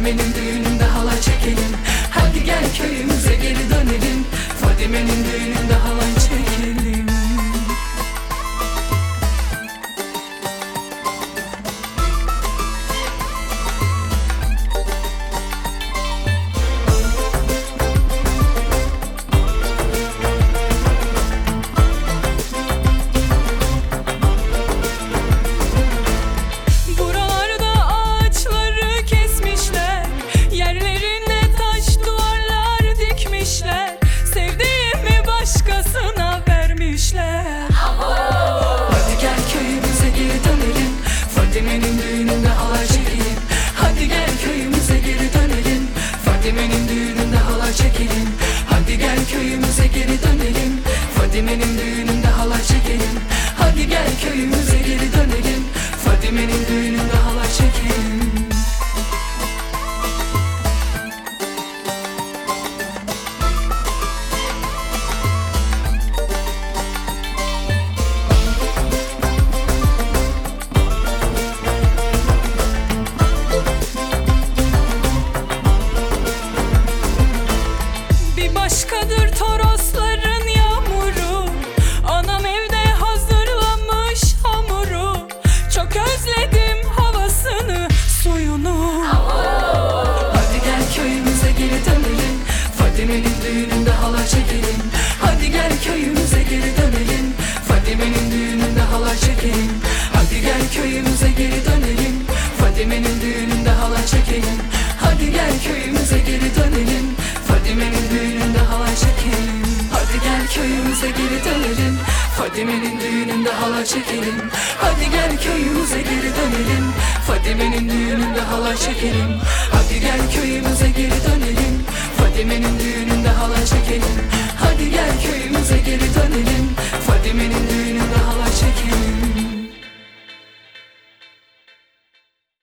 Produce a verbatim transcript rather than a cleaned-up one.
Fadime'nin düğününde halay çekelim. Hadi gel köyümüze geri dönelim. Fadime'nin düğününde halay çekelim. Hadi gel köyümüze geri dönelim. Fadime'nin düğününde halay çekelim. Hadi gel köyümüze geri dönelim. Fadime'nin düğününde halay çekelim. Hadi gel köyümüze geri dönelim. Fadime'nin düğününde halay çekelim. Hadi gel köyümüze geri dönelim. Fadime'nin düğününde halay çekelim. Başkadır Torosların yağmuru. Anam evde hazırlamış hamuru. Çok özledim havasını, suyunu. Hadi gel köyümüze geri dönelim. Fadime'nin düğününde halay çekelim. Hadi gel köyümüze geri dönelim. Fadime'nin düğününde halay çekelim. Hadi gel köyümüze geri dönelim. Fadime'nin düğününde halay çekelim. Hadi gel köyümüze geri dönelim. Fadime'nin düğününde halay çekelim. Hadi gel köyümüze geri dönelim. Fadime'nin düğününde halay çekelim. Hadi gel köyümüze geri dönelim. Fadime'nin düğününde halay çekelim. Hadi gel köyümüze geri dönelim. Fadime'nin düğününde halay çekelim.